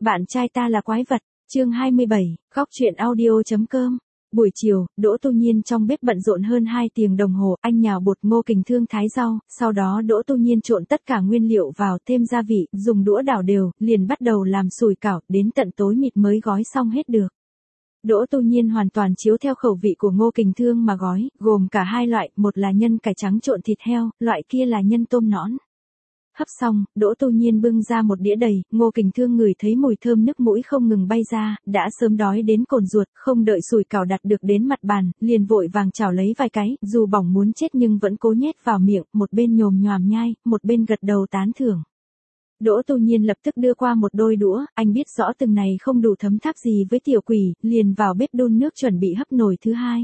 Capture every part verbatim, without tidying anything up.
Bạn trai ta là quái vật, chương hai mươi bảy, góc truyện audio.com. Buổi chiều, Đỗ Tu Nhiên trong bếp bận rộn hơn hai tiếng đồng hồ, anh nhào bột ngô kình thương thái rau, sau đó Đỗ Tu Nhiên trộn tất cả nguyên liệu vào, thêm gia vị, dùng đũa đảo đều, liền bắt đầu làm sủi cảo, đến tận tối mịt mới gói xong hết được. Đỗ Tu Nhiên hoàn toàn chiếu theo khẩu vị của ngô kình thương mà gói, gồm cả hai loại, một là nhân cải trắng trộn thịt heo, loại kia là nhân tôm nõn. Hấp xong, Đỗ Tu Nhiên bưng ra một đĩa đầy, ngô kình thương ngửi thấy mùi thơm nước mũi không ngừng bay ra, đã sớm đói đến cồn ruột, không đợi sủi cảo đặt được đến mặt bàn, liền vội vàng chảo lấy vài cái, dù bỏng muốn chết nhưng vẫn cố nhét vào miệng, một bên nhồm nhoàm nhai, một bên gật đầu tán thưởng. Đỗ Tu Nhiên lập tức đưa qua một đôi đũa, anh biết rõ từng này không đủ thấm tháp gì với tiểu quỷ, liền vào bếp đun nước chuẩn bị hấp nồi thứ hai.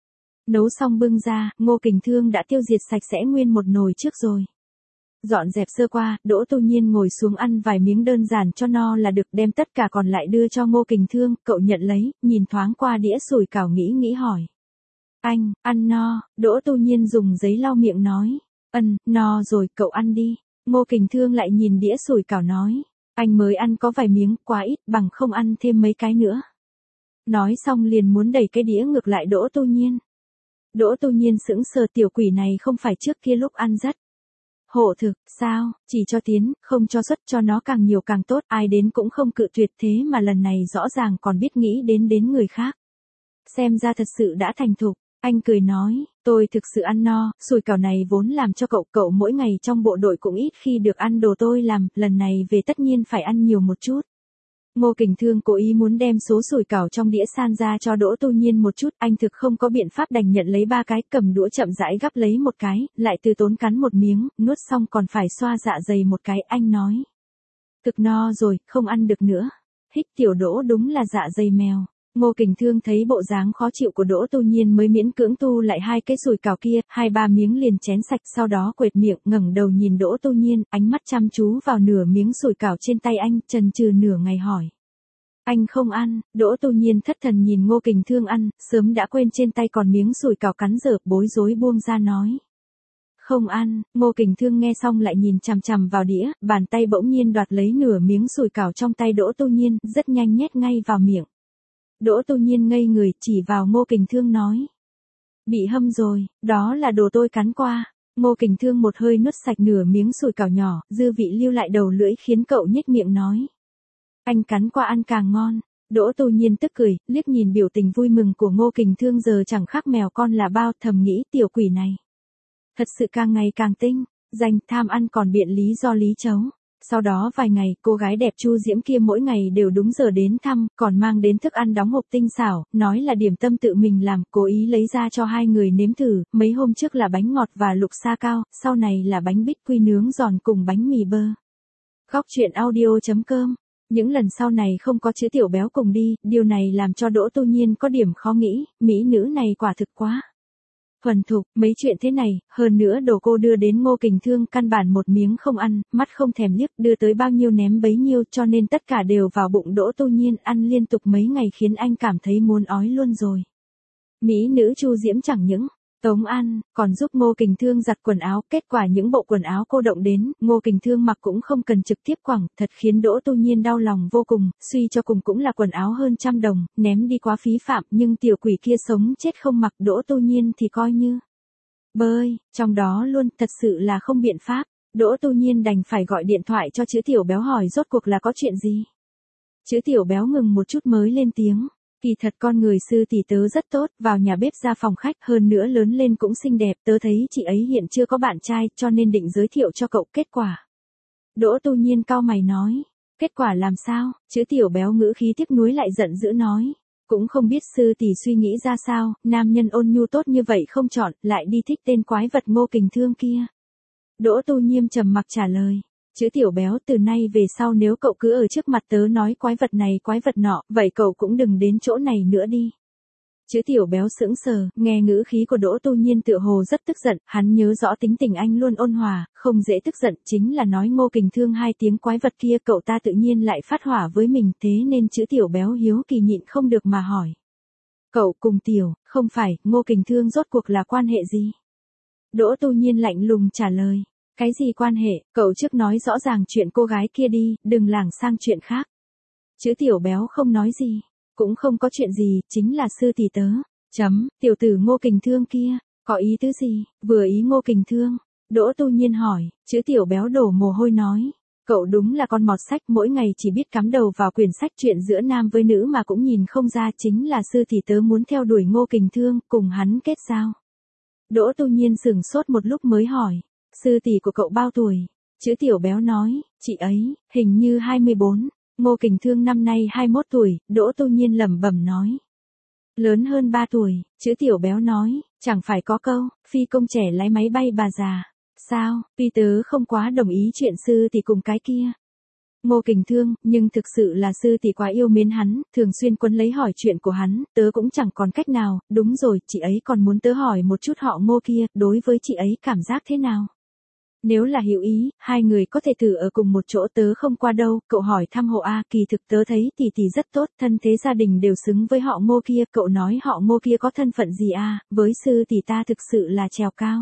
Nấu xong bưng ra, ngô kình thương đã tiêu diệt sạch sẽ nguyên một nồi trước rồi. Dọn dẹp sơ qua, Đỗ Tu Nhiên ngồi xuống ăn vài miếng đơn giản cho no là được, đem tất cả còn lại đưa cho ngô kình thương, cậu nhận lấy, nhìn thoáng qua đĩa sủi cảo nghĩ nghĩ hỏi. Anh, ăn no, Đỗ Tu Nhiên dùng giấy lau miệng nói. Ân, no rồi, cậu ăn đi. Ngô kình thương lại nhìn đĩa sủi cảo nói. Anh mới ăn có vài miếng, quá ít, bằng không ăn thêm mấy cái nữa. Nói xong liền muốn đẩy cái đĩa ngược lại Đỗ Tu Nhiên. Đỗ Tu Nhiên sững sờ, tiểu quỷ này không phải trước kia lúc ăn rất hộ thực, sao, chỉ cho tiến, không cho xuất, cho nó càng nhiều càng tốt, ai đến cũng không cự tuyệt, thế mà lần này rõ ràng còn biết nghĩ đến đến người khác. Xem ra thật sự đã thành thục, anh cười nói, tôi thực sự ăn no, sủi cảo này vốn làm cho cậu, cậu mỗi ngày trong bộ đội cũng ít khi được ăn đồ tôi làm, lần này về tất nhiên phải ăn nhiều một chút. Ngô kình thương cố ý muốn đem số sủi cảo trong đĩa san ra cho Đỗ Tu Nhiên một chút, anh thực không có biện pháp đành nhận lấy ba cái, cầm đũa chậm rãi gắp lấy một cái, lại từ tốn cắn một miếng, nuốt xong còn phải xoa dạ dày một cái, anh nói. Thực no rồi, không ăn được nữa. Hít tiểu Đỗ đúng là dạ dày mèo. Ngô kình thương thấy bộ dáng khó chịu của Đỗ Tu Nhiên mới miễn cưỡng tu lại hai cái sủi cảo kia, hai ba miếng liền chén sạch, sau đó quệt miệng, ngẩng đầu nhìn Đỗ Tu Nhiên, ánh mắt chăm chú vào nửa miếng sủi cảo trên tay anh, chần chừ nửa ngày hỏi. Anh không ăn, Đỗ Tu Nhiên thất thần nhìn ngô kình thương ăn, sớm đã quên trên tay còn miếng sủi cảo cắn dở, bối rối buông ra nói. Không ăn, ngô kình thương nghe xong lại nhìn chằm chằm vào đĩa, bàn tay bỗng nhiên đoạt lấy nửa miếng sủi cảo trong tay Đỗ Tu Nhiên, rất nhanh nhét ngay vào miệng. Đỗ Tu Nhiên ngây người, chỉ vào ngô kình thương nói. Bị hâm rồi, đó là đồ tôi cắn qua. Ngô kình thương một hơi nuốt sạch nửa miếng sủi cảo nhỏ, dư vị lưu lại đầu lưỡi khiến cậu nhếch miệng nói. Anh cắn qua ăn càng ngon. Đỗ Tu Nhiên tức cười, liếc nhìn biểu tình vui mừng của ngô kình thương giờ chẳng khác mèo con là bao, thầm nghĩ tiểu quỷ này. Thật sự càng ngày càng tinh, danh tham ăn còn biện lý do lý chấu. Sau đó vài ngày, cô gái đẹp Chu Diễm kia mỗi ngày đều đúng giờ đến thăm, còn mang đến thức ăn đóng hộp tinh xảo, nói là điểm tâm tự mình làm, cố ý lấy ra cho hai người nếm thử, mấy hôm trước là bánh ngọt và lục sa cao, sau này là bánh bích quy nướng giòn cùng bánh mì bơ. Góc truyện audio.com. Những lần sau này không có chữ tiểu béo cùng đi, điều này làm cho Đỗ Tu Nhiên có điểm khó nghĩ, mỹ nữ này quả thực quá thuần thục, mấy chuyện thế này, hơn nữa đồ cô đưa đến ngô kình thương căn bản một miếng không ăn, mắt không thèm liếc, đưa tới bao nhiêu ném bấy nhiêu, cho nên tất cả đều vào bụng Đỗ Tu Nhiên, ăn liên tục mấy ngày khiến anh cảm thấy muốn ói luôn rồi. Mỹ nữ Chu Diễm chẳng những tống ăn, còn giúp ngô kình thương giặt quần áo, kết quả những bộ quần áo cô động đến, ngô kình thương mặc cũng không cần trực tiếp quẳng, thật khiến Đỗ Tu Nhiên đau lòng vô cùng, suy cho cùng cũng là quần áo hơn trăm đồng, ném đi quá phí phạm, nhưng tiểu quỷ kia sống chết không mặc Đỗ Tu Nhiên thì coi như bơi, trong đó luôn, thật sự là không biện pháp, Đỗ Tu Nhiên đành phải gọi điện thoại cho chữ tiểu béo hỏi rốt cuộc là có chuyện gì. Chữ tiểu béo ngừng một chút mới lên tiếng. Kỳ thật con người sư tỷ tớ rất tốt, vào nhà bếp ra phòng khách, hơn nữa lớn lên cũng xinh đẹp, tớ thấy chị ấy hiện chưa có bạn trai, cho nên định giới thiệu cho cậu. Kết quả. Đỗ Tu Nhiên cau mày nói. Kết quả làm sao? Chữ tiểu béo ngữ khí tiếc nuối lại giận dữ nói. Cũng không biết sư tỷ suy nghĩ ra sao, nam nhân ôn nhu tốt như vậy không chọn, lại đi thích tên quái vật ngô kình thương kia. Đỗ Tu Nhiên trầm mặc trả lời. Chữ tiểu béo, từ nay về sau nếu cậu cứ ở trước mặt tớ nói quái vật này quái vật nọ, vậy cậu cũng đừng đến chỗ này nữa đi. Chữ tiểu béo sững sờ, nghe ngữ khí của Đỗ Tu Nhiên tựa hồ rất tức giận, hắn nhớ rõ tính tình anh luôn ôn hòa, không dễ tức giận, chính là nói ngô kình thương hai tiếng quái vật kia cậu ta tự nhiên lại phát hỏa với mình, thế nên chữ tiểu béo hiếu kỳ nhịn không được mà hỏi. Cậu cùng tiểu, không phải, ngô kình thương rốt cuộc là quan hệ gì? Đỗ Tu Nhiên lạnh lùng trả lời. Cái gì quan hệ, cậu trước nói rõ ràng chuyện cô gái kia đi, đừng lảng sang chuyện khác. Chữ tiểu béo không nói gì. Cũng không có chuyện gì, chính là sư tỷ tớ. Chấm, tiểu tử Ngô Kình Thương kia, có ý tứ gì, vừa ý Ngô Kình Thương. Đỗ Tu Nhiên hỏi, chữ tiểu béo đổ mồ hôi nói. Cậu đúng là con mọt sách mỗi ngày chỉ biết cắm đầu vào quyển sách chuyện giữa nam với nữ mà cũng nhìn không ra chính là sư tỷ tớ muốn theo đuổi Ngô Kình Thương, cùng hắn kết giao. Đỗ Tu Nhiên sửng sốt một lúc mới hỏi, sư tỷ của cậu bao tuổi? Chữ tiểu béo nói, chị ấy, hình như hai mươi bốn, Ngô Kình Thương năm nay hai mươi mốt tuổi, Đỗ Tu Nhiên lẩm bẩm nói. Lớn hơn ba tuổi, chữ tiểu béo nói, chẳng phải có câu, phi công trẻ lái máy bay bà già. Sao, tuy tớ không quá đồng ý chuyện sư tỷ cùng cái kia. Ngô Kình Thương, nhưng thực sự là sư tỷ quá yêu mến hắn, thường xuyên quấn lấy hỏi chuyện của hắn, tớ cũng chẳng còn cách nào, đúng rồi, chị ấy còn muốn tớ hỏi một chút họ Ngô kia, đối với chị ấy cảm giác thế nào? Nếu là hiểu ý, hai người có thể thử ở cùng một chỗ tớ không qua đâu, cậu hỏi thăm hộ A, kỳ thực tớ thấy tỷ tỷ rất tốt, thân thế gia đình đều xứng với họ Ngô kia, cậu nói họ Ngô kia có thân phận gì a, với sư tỷ ta thực sự là trèo cao.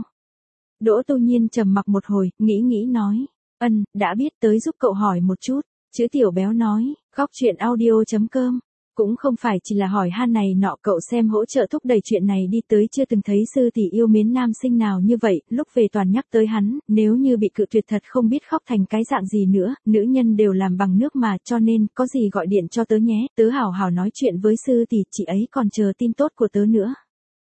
Đỗ Tu Nhiên trầm mặc một hồi, nghĩ nghĩ nói, ân, đã biết tới giúp cậu hỏi một chút, chữ tiểu béo nói, góc chuyện audio chấm com. Cũng không phải chỉ là hỏi han này nọ, cậu xem hỗ trợ thúc đẩy chuyện này đi tới, chưa từng thấy sư tỷ yêu mến nam sinh nào như vậy, lúc về toàn nhắc tới hắn, nếu như bị cự tuyệt thật không biết khóc thành cái dạng gì nữa, nữ nhân đều làm bằng nước mà, cho nên, có gì gọi điện cho tớ nhé, tớ hảo hảo nói chuyện với sư tỷ, chị ấy còn chờ tin tốt của tớ nữa.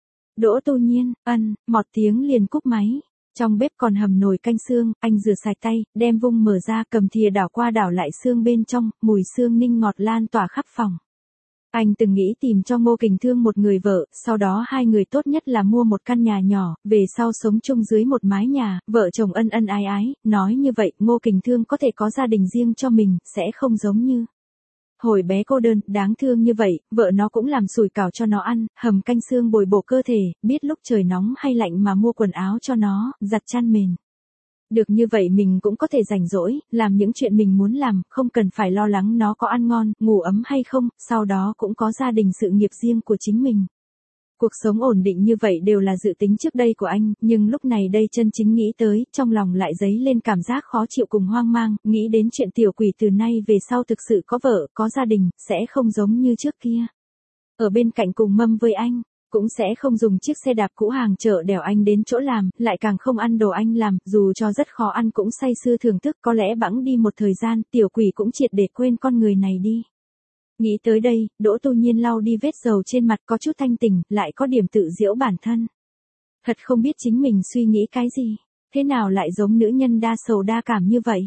Đỗ Tu Nhiên, ân, một tiếng liền cúp máy. Trong bếp còn hầm nồi canh xương, anh rửa sạch tay, đem vung mở ra, cầm thìa đảo qua đảo lại xương bên trong, mùi xương ninh ngọt lan tỏa khắp phòng. Anh từng nghĩ tìm cho Ngô Kình Thương một người vợ, sau đó hai người tốt nhất là mua một căn nhà nhỏ, về sau sống chung dưới một mái nhà, vợ chồng ân ân ái ái, nói như vậy Ngô Kình Thương có thể có gia đình riêng cho mình, sẽ không giống như hồi bé cô đơn, đáng thương như vậy, vợ nó cũng làm sủi cảo cho nó ăn, hầm canh xương bồi bổ cơ thể, biết lúc trời nóng hay lạnh mà mua quần áo cho nó, giặt chăn mền. Được như vậy mình cũng có thể rảnh rỗi, làm những chuyện mình muốn làm, không cần phải lo lắng nó có ăn ngon, ngủ ấm hay không, sau đó cũng có gia đình sự nghiệp riêng của chính mình. Cuộc sống ổn định như vậy đều là dự tính trước đây của anh, nhưng lúc này đây chân chính nghĩ tới, trong lòng lại dấy lên cảm giác khó chịu cùng hoang mang, nghĩ đến chuyện tiểu quỷ từ nay về sau thực sự có vợ, có gia đình, sẽ không giống như trước kia. Ở bên cạnh cùng mâm với anh, cũng sẽ không dùng chiếc xe đạp cũ hàng chợ đèo anh đến chỗ làm, lại càng không ăn đồ anh làm, dù cho rất khó ăn cũng say sưa thưởng thức, có lẽ bẵng đi một thời gian, tiểu quỷ cũng triệt để quên con người này đi. Nghĩ tới đây, Đỗ Tu Nhiên lau đi vết dầu trên mặt, có chút thanh tỉnh, lại có điểm tự giễu bản thân. Thật không biết chính mình suy nghĩ cái gì, thế nào lại giống nữ nhân đa sầu đa cảm như vậy.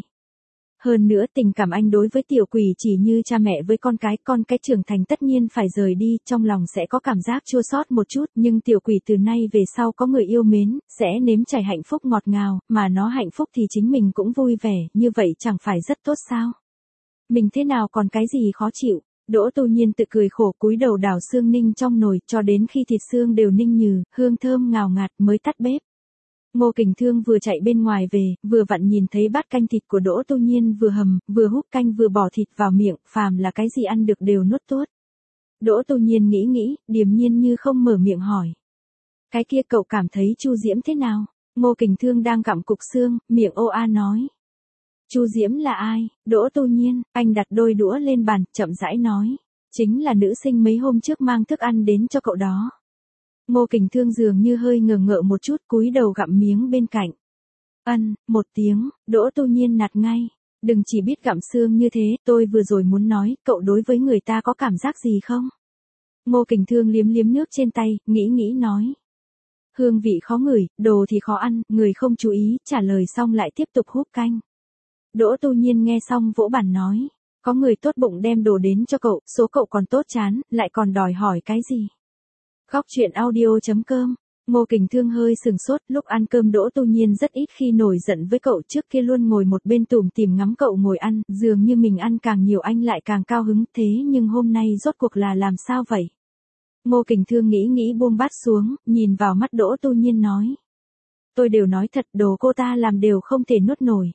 Hơn nữa tình cảm anh đối với tiểu quỷ chỉ như cha mẹ với con cái, con cái trưởng thành tất nhiên phải rời đi, trong lòng sẽ có cảm giác chua xót một chút, nhưng tiểu quỷ từ nay về sau có người yêu mến, sẽ nếm trải hạnh phúc ngọt ngào, mà nó hạnh phúc thì chính mình cũng vui vẻ, như vậy chẳng phải rất tốt sao. Mình thế nào còn cái gì khó chịu. Đỗ Tu Nhiên tự cười khổ, cúi đầu đảo xương ninh trong nồi, cho đến khi thịt xương đều ninh nhừ, hương thơm ngào ngạt mới tắt bếp. Ngô Kình Thương vừa chạy bên ngoài về, vừa vặn nhìn thấy bát canh thịt của Đỗ Tu Nhiên vừa hầm, vừa húp canh vừa bỏ thịt vào miệng, phàm là cái gì ăn được đều nuốt tuốt. Đỗ Tu Nhiên nghĩ nghĩ, điềm nhiên như không mở miệng hỏi. Cái kia cậu cảm thấy Chu Diễm thế nào? Ngô Kình Thương đang gặm cục xương, miệng ô a nói. Chu Diễm là ai? Đỗ Tu Nhiên, anh đặt đôi đũa lên bàn, chậm rãi nói. Chính là nữ sinh mấy hôm trước mang thức ăn đến cho cậu đó. Ngô Kình Thương dường như hơi ngờ ngợ một chút, cúi đầu gặm miếng bên cạnh. Ân, một tiếng, Đỗ Tu Nhiên nạt ngay. Đừng chỉ biết gặm xương như thế, tôi vừa rồi muốn nói, cậu đối với người ta có cảm giác gì không? Ngô Kình Thương liếm liếm nước trên tay, nghĩ nghĩ nói. Hương vị khó ngửi, đồ thì khó ăn, người không chú ý, trả lời xong lại tiếp tục húp canh. Đỗ Tu Nhiên nghe xong vỗ bàn nói. Có người tốt bụng đem đồ đến cho cậu, số cậu còn tốt chán, lại còn đòi hỏi cái gì? Góc chuyện audio chấm com. Ngô Kình Thương hơi sừng sốt, lúc ăn cơm Đỗ Tu Nhiên rất ít khi nổi giận với cậu, trước kia luôn ngồi một bên tủm tỉm ngắm cậu ngồi ăn, dường như mình ăn càng nhiều anh lại càng cao hứng, thế nhưng hôm nay rốt cuộc là làm sao vậy? Ngô Kình Thương nghĩ nghĩ buông bát xuống, nhìn vào mắt Đỗ Tu Nhiên nói. Tôi đều nói thật, đồ cô ta làm đều không thể nuốt nổi.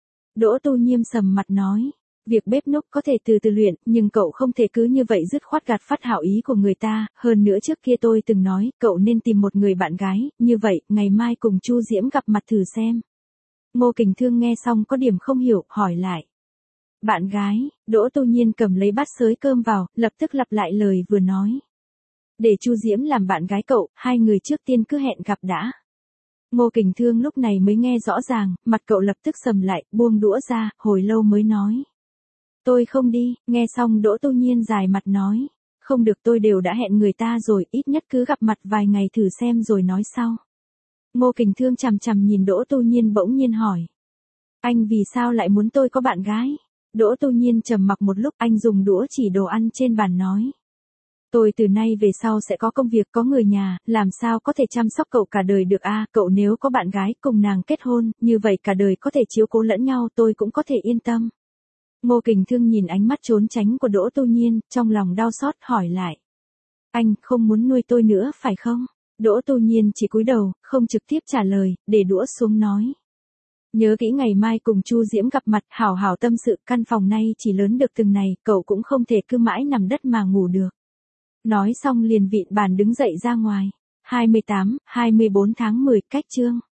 Đỗ Tu Nhiên sầm mặt nói. Việc bếp núc có thể từ từ luyện, nhưng cậu không thể cứ như vậy dứt khoát gạt phát hảo ý của người ta, hơn nữa trước kia tôi từng nói, cậu nên tìm một người bạn gái, như vậy, ngày mai cùng Chu Diễm gặp mặt thử xem. Ngô Kình Thương nghe xong có điểm không hiểu, hỏi lại. Bạn gái, Đỗ Tu Nhiên cầm lấy bát xới cơm vào, lập tức lặp lại lời vừa nói. Để Chu Diễm làm bạn gái cậu, hai người trước tiên cứ hẹn gặp đã. Ngô Kình Thương lúc này mới nghe rõ ràng, mặt cậu lập tức sầm lại, buông đũa ra, hồi lâu mới nói. Tôi không đi, nghe xong Đỗ Tu Nhiên dài mặt nói. Không được, tôi đều đã hẹn người ta rồi, ít nhất cứ gặp mặt vài ngày thử xem rồi nói sau. Ngô Kình Thương chằm chằm nhìn Đỗ Tu Nhiên bỗng nhiên hỏi. Anh vì sao lại muốn tôi có bạn gái? Đỗ Tu Nhiên trầm mặc một lúc, anh dùng đũa chỉ đồ ăn trên bàn nói. Tôi từ nay về sau sẽ có công việc, có người nhà, làm sao có thể chăm sóc cậu cả đời được a? Cậu nếu có bạn gái cùng nàng kết hôn, như vậy cả đời có thể chiếu cố lẫn nhau, tôi cũng có thể yên tâm. Ngô Kình Thương nhìn ánh mắt trốn tránh của Đỗ Tu Nhiên, trong lòng đau xót hỏi lại. Anh không muốn nuôi tôi nữa phải không? Đỗ Tu Nhiên chỉ cúi đầu, không trực tiếp trả lời, để đũa xuống nói. Nhớ kỹ ngày mai cùng Chu Diễm gặp mặt, hảo hảo tâm sự, căn phòng này chỉ lớn được từng này, cậu cũng không thể cứ mãi nằm đất mà ngủ được. Nói xong liền vịn bàn đứng dậy ra ngoài. hai mươi tám, hai mươi bốn tháng mười, cách chương.